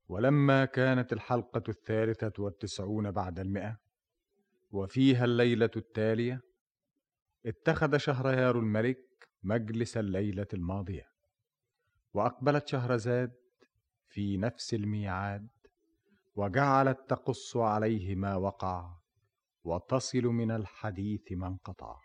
ولما كانت الحلقة 93 بعد 100 وفيها الليلة التالية، اتخذ شهريار الملك مجلس الليلة الماضية، وأقبلت شهرزاد في نفس الميعاد، وجعلت تقص عليه ما وقع وتصل من الحديث ما انقطع.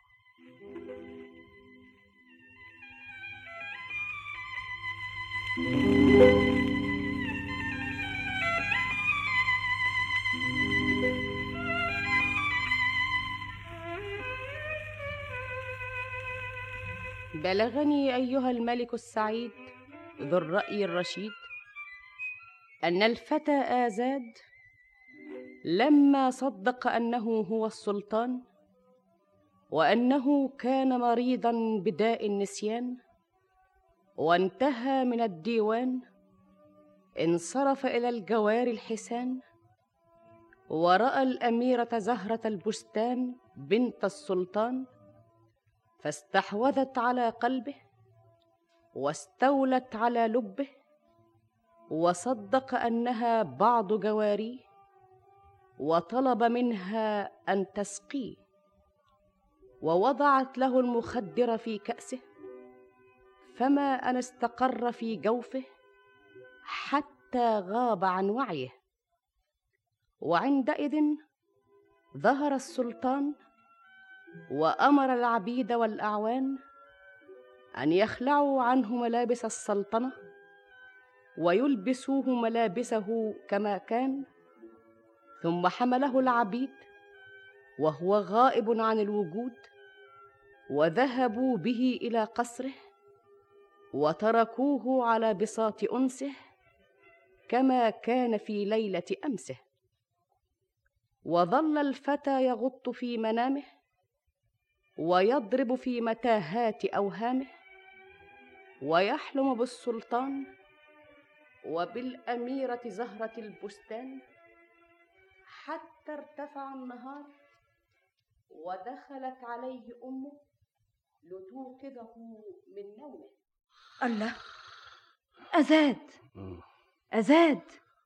بلغني أيها الملك السعيد ذو الرأي الرشيد أن الفتى آزاد لما صدق أنه هو السلطان، وأنه كان مريضا بداء النسيان، وانتهى من الديوان، انصرف إلى الجوار الحسان، ورأى الأميرة زهرة البستان بنت السلطان، فاستحوذت على قلبه واستولت على لبه، وصدق أنها بعض جواريه، وطلب منها أن تسقيه، ووضعت له المخدر في كأسه، فما أن استقر في جوفه حتى غاب عن وعيه. وعندئذ ظهر السلطان وأمر العبيد والأعوان أن يخلعوا عنه ملابس السلطنة ويلبسوه ملابسه كما كان، ثم حمله العبيد وهو غائب عن الوجود، وذهبوا به إلى قصره وتركوه على بساط أنسه كما كان في ليلة أمسه. وظل الفتى يغط في منامه ويضرب في متاهات أوهامه، ويحلم بالسلطان وبالأميرة زهرة البستان، حتى ارتفع النهار ودخلت عليه أمه لتوقظه من نومه. الله، أزاد أزاد،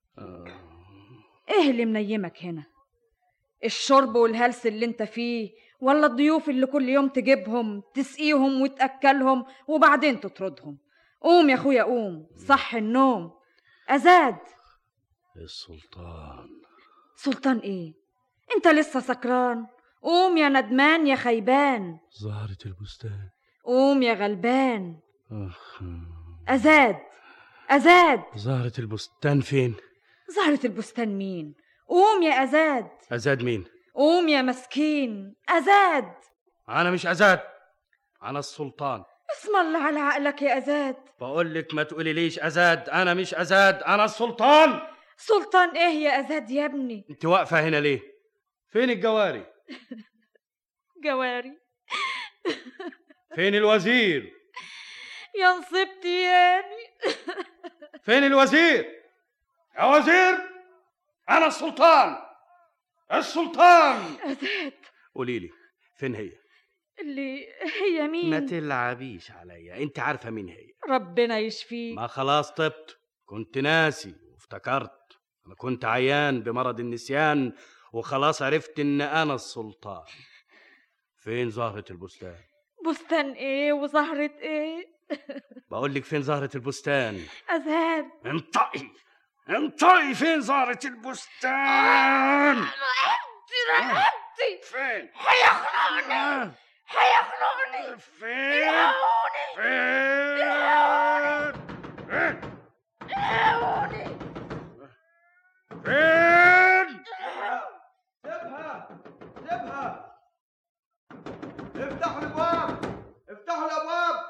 إيه اللي منيمك هنا؟ الشرب والهلس اللي انت فيه، ولا الضيوف اللي كل يوم تجيبهم تسقيهم وتأكلهم وبعدين تطردهم؟ قوم يا أخويا قوم، صح النوم. أزاد. السلطان. سلطان إيه؟ انت لسه سكران؟ قوم يا ندمان يا خيبان. زهرة البستان. قوم يا غلبان. أزاد أزاد. زهرة البستان فين؟ زهرة البستان مين؟ قوم يا أزاد. أزاد مين؟ قوم يا مسكين. أزاد. أنا مش أزاد، أنا السلطان. اسم الله على عقلك يا أزاد. بقول لك ما تقولي ليش أزاد، أنا مش أزاد، أنا السلطان. سلطان إيه يا أزاد يا ابني؟ أنت واقفة هنا ليه؟ فين الجواري؟ جواري؟ فين الوزير؟ يا نصيبتي ياني. فين الوزير؟ يا وزير، أنا السلطان، السلطان. أزاد. قولي لي فين هي؟ اللي هي مين؟ ما تلعبيش عليا، انت عارفة مين هي. ربنا يشفيك. ما خلاص طبت، كنت ناسي وافتكرت. أنا كنت عيان بمرض النسيان وخلاص عرفت إن أنا السلطان. فين زهرة البستان؟ بستان إيه وزهرة إيه؟ بقول لك فين زهرة البستان؟ أزاد. انطقي انطقي، فين زهرة البستان؟ رقبتي فين؟ هيخنقني هيخنقني. فين؟ فين؟ الهوني. فين؟ سيبها سيبها، افتحوا الابواب افتحوا الابواب.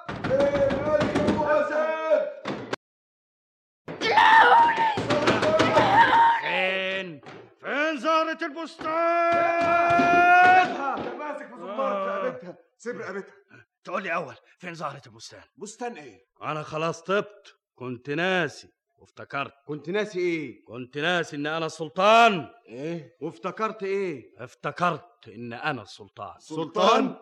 فين زهرة البستان؟ سيبها، ماسك في زمارة رقبتها، سيب رقبتها. تقول لي أول فين زهرة البستان؟ بستان ايه؟ أنا خلاص طبت، كنت ناسي وافتكرت. كنت ناسي ايه؟ كنت ناسي ان انا السلطان. ايه؟ وافتكرت ايه؟ افتكرت ان انا السلطان. سلطان؟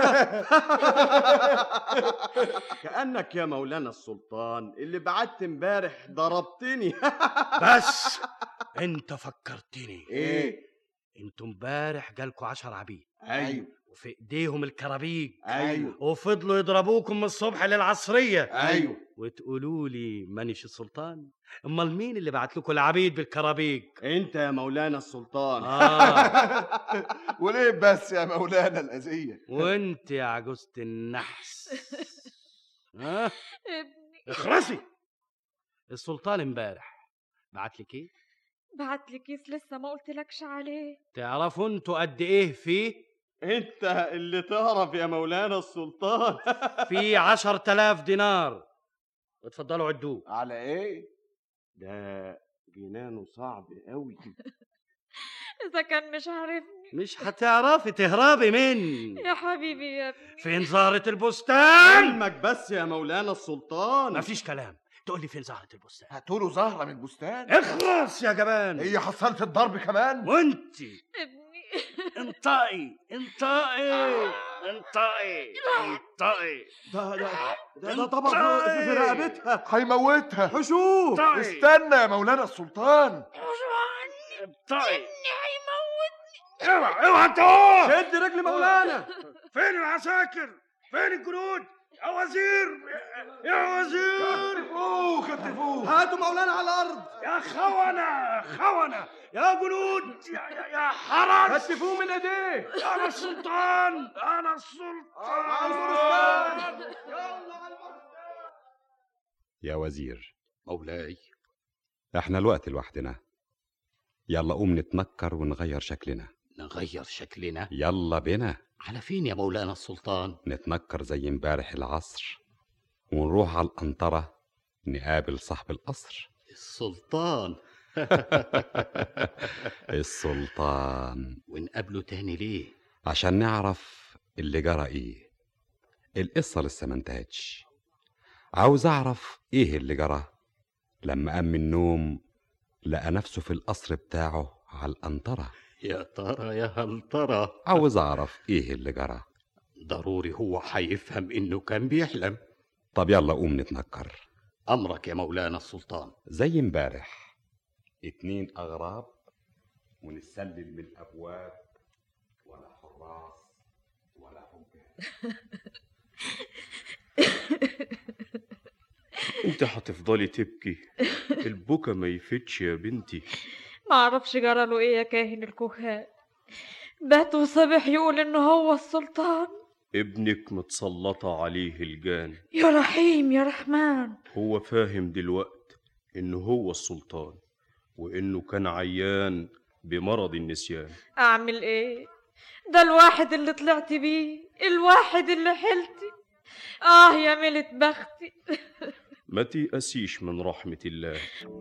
كأنك يا مولانا السلطان اللي بعت امبارح ضربتني. بس انت فكرتني. ايه؟ انتوا امبارح جالكوا 10 عبيد ايوه وفي ايديهم الكرابيج، ايوه وفضلوا يضربوكم من الصبح للعصرية، ايوه. وتقولوا لي مانيش السلطان؟ امال مين اللي بعت لكم العبيد بالكرابيج؟ انت يا مولانا السلطان. وليه بس يا مولانا الأذية؟ وانت يا عجوزة النحس. ها ابني اخرسي. السلطان امبارح بعت لك ايه؟ بعت لي كيس لسه ما قلتلكش عليه. تعرفوا انتوا قد ايه فيه؟ انت اللي تعرف يا مولانا السلطان. في 10,000 دينار. اتفضلوا عدوه. على ايه؟ ده جنانه صعب قوي. اذا كان مش عارفني مش هتعرفي تهربي مني. يا حبيبي يا ابني. فين زهرة البستان؟ علمك بس يا مولانا السلطان. مفيش كلام. تقول لي فين زهرة البستان؟ هاتوله زهرة من البستان. اخلص يا جبان. هي حصلت الضرب كمان؟ وانتي ابني انطقي انطقي انطقي انطقي. ده طبعا في رقبتها هيموتها. حشوف. استنى يا مولانا السلطان. انطقي. ابني هيموتني. اوعى تقول. شد رجل مولانا. فين العساكر؟ فين الجنود؟ يا وزير يا وزير. كتفوه. هاتوا مولانا على الارض. يا خونة يا جنود يا حرس. كتفوه من ايديه. انا السلطان. يا وزير مولاي. احنا الوقت لوحدنا، يلا قوم نتنكر ونغير شكلنا. نغير شكلنا؟ يلا بنا. على فين يا مولانا السلطان؟ نتنكر زي امبارح العصر ونروح على القنطرة نقابل صاحب القصر. السلطان. السلطان. ونقابله تاني ليه؟ عشان نعرف اللي جرى ايه. القصة لسه ما انتهتش. عاوز اعرف ايه اللي جرى لما قام من النوم لقى نفسه في القصر بتاعه على القنطرة. يا ترى يا هل ترى. عاوز اعرف ايه اللي جرى. ضروري هو هيفهم انه كان بيحلم. طب يلا قوم نتنكر. امرك يا مولانا السلطان. زي امبارح 2 اغراب ونسلل من الابواب ولا حراس ولا حجاج. انت هتفضلي تبكي؟ البكا ما يفتش يا بنتي. ما اعرفش جراله ايه يا كاهن الكهان. بات وصبح يقول انه هو السلطان. ابنك متسلطة عليه الجان. يا رحيم يا رحمن. هو فاهم دلوقت انه هو السلطان وانه كان عيان بمرض النسيان. اعمل ايه؟ ده الواحد اللي طلعت بيه، الواحد اللي حلتي. يا ملت بختي. ما تيأسيش من رحمة الله.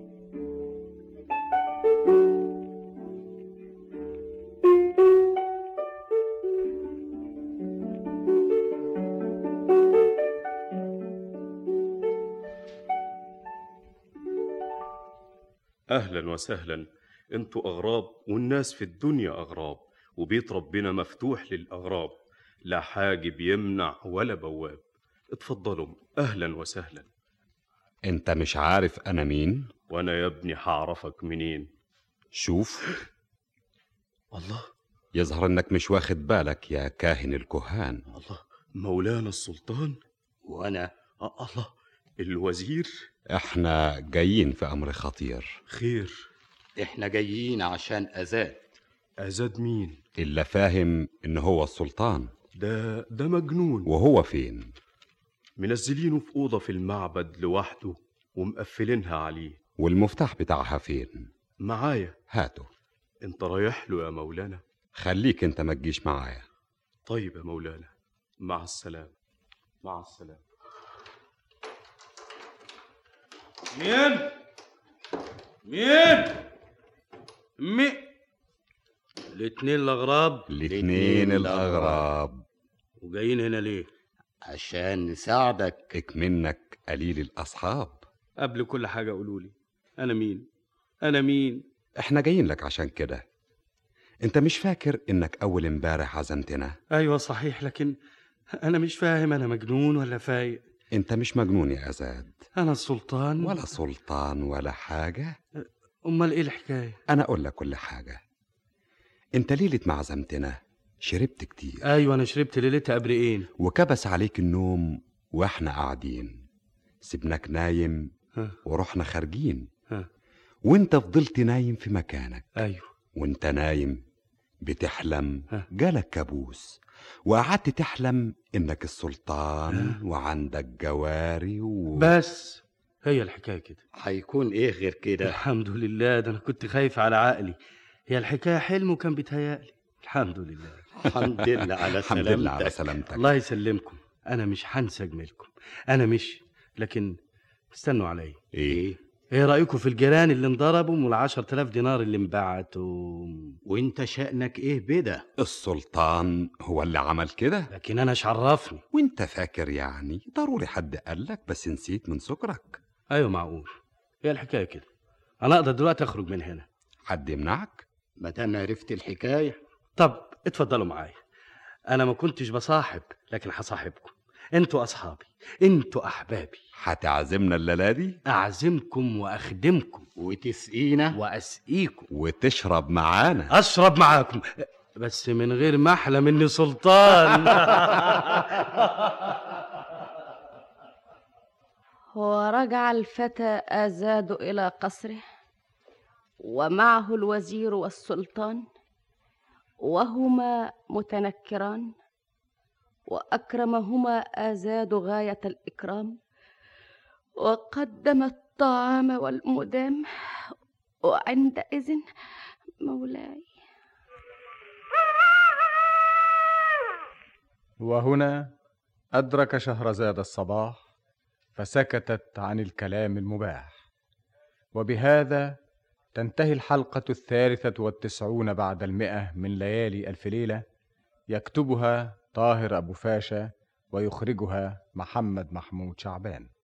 أهلا وسهلا. انتوا أغراب والناس في الدنيا أغراب، وبيت ربنا مفتوح للأغراب، لا حاجب يمنع ولا بواب. اتفضلوا أهلا وسهلا. انت مش عارف انا مين؟ وانا يا ابني هعرفك منين؟ شوف. الله، يظهر انك مش واخد بالك يا كاهن الكهان. الله، مولانا السلطان. وانا الله، الوزير. احنا جايين في امر خطير. خير. احنا جايين عشان ازاد. ازاد مين؟ اللي فاهم ان هو السلطان. ده مجنون. وهو فين؟ منزلينه في اوضه في المعبد لوحده ومقفلينها عليه. والمفتاح بتاعها فين؟ معايا. هاته. انت رايح له يا مولانا؟ خليك انت ما تجيش معايا. طيب يا مولانا، مع السلامه. مع السلامه. مين الاتنين الاغراب. الاتنين الاغراب. وجايين هنا ليه؟ عشان نساعدك. اكمنك قليل الاصحاب. قبل كل حاجه قولوا لي، أنا مين؟ احنا جايين لك عشان كده. انت مش فاكر انك اول امبارح عزمتنا؟ أيوة صحيح، لكن أنا مش فاهم، أنا مجنون ولا فايق؟ انت مش مجنون يا أزاد. أنا السلطان؟ ولا سلطان ولا حاجة. أمال إيه الحكاية؟ أنا أقول لك كل حاجة. أنت ليلة ما عزمتنا شربت كتير. أيوة أنا شربت ليلتها أبرقين، وكبس عليك النوم وإحنا قاعدين، سيبناك نايم ورحنا خارجين، وأنت فضلت نايم في مكانك. أيوة. وأنت نايم بتحلم جالك كابوس، وقعدت تحلم إنك السلطان وعندك جواري بس هي الحكاية كده. هيكون إيه غير كده؟ الحمد لله، ده أنا كنت خايف على عقلي. هي الحكاية حلم وكان بيتهيألي. الحمد لله. الحمد لله على سلامتك. الحمد لله على سلامتك. الله يسلمكم. أنا مش هنسى جميلكم، أنا مش، لكن استنوا علي. إيه رأيكم في الجيران اللي انضربوا وال10,000 دينار اللي انبعتوا؟ وانت شأنك ايه بده؟ السلطان هو اللي عمل كده. لكن أنا ايش عرفني؟ وانت فاكر يعني ضروري حد قالك بس نسيت من سكرك؟ أيوة معقول. هي الحكاية كده. أنا أقدر دلوقتي أخرج من هنا. حد يمنعك؟ ما دام عرفت الحكاية. طب اتفضلوا معايا. أنا ما كنتش بصاحب، لكن هصاحبكم. انتوا أصحابي، انتوا أحبابي. هتعزمنا الليلة دي؟ أعزمكم وأخدمكم وتسقينا وأسقيكم وتشرب معانا. أشرب معاكم، بس من غير ما أحلم إني سلطان. ورجع الفتى آزاد إلى قصره، ومعه الوزير والسلطان، وهما متنكران، وأكرمهما آزاد غاية الإكرام، وقدم الطعام والمدام. وعندئذ مولاي. وهنا أدرك شهرزاد الصباح، فسكتت عن الكلام المباح. وبهذا تنتهي الحلقة 93 بعد 100 من ليالي ألف ليلة، يكتبها طاهر أبو فاشا ويخرجها محمد محمود شعبان.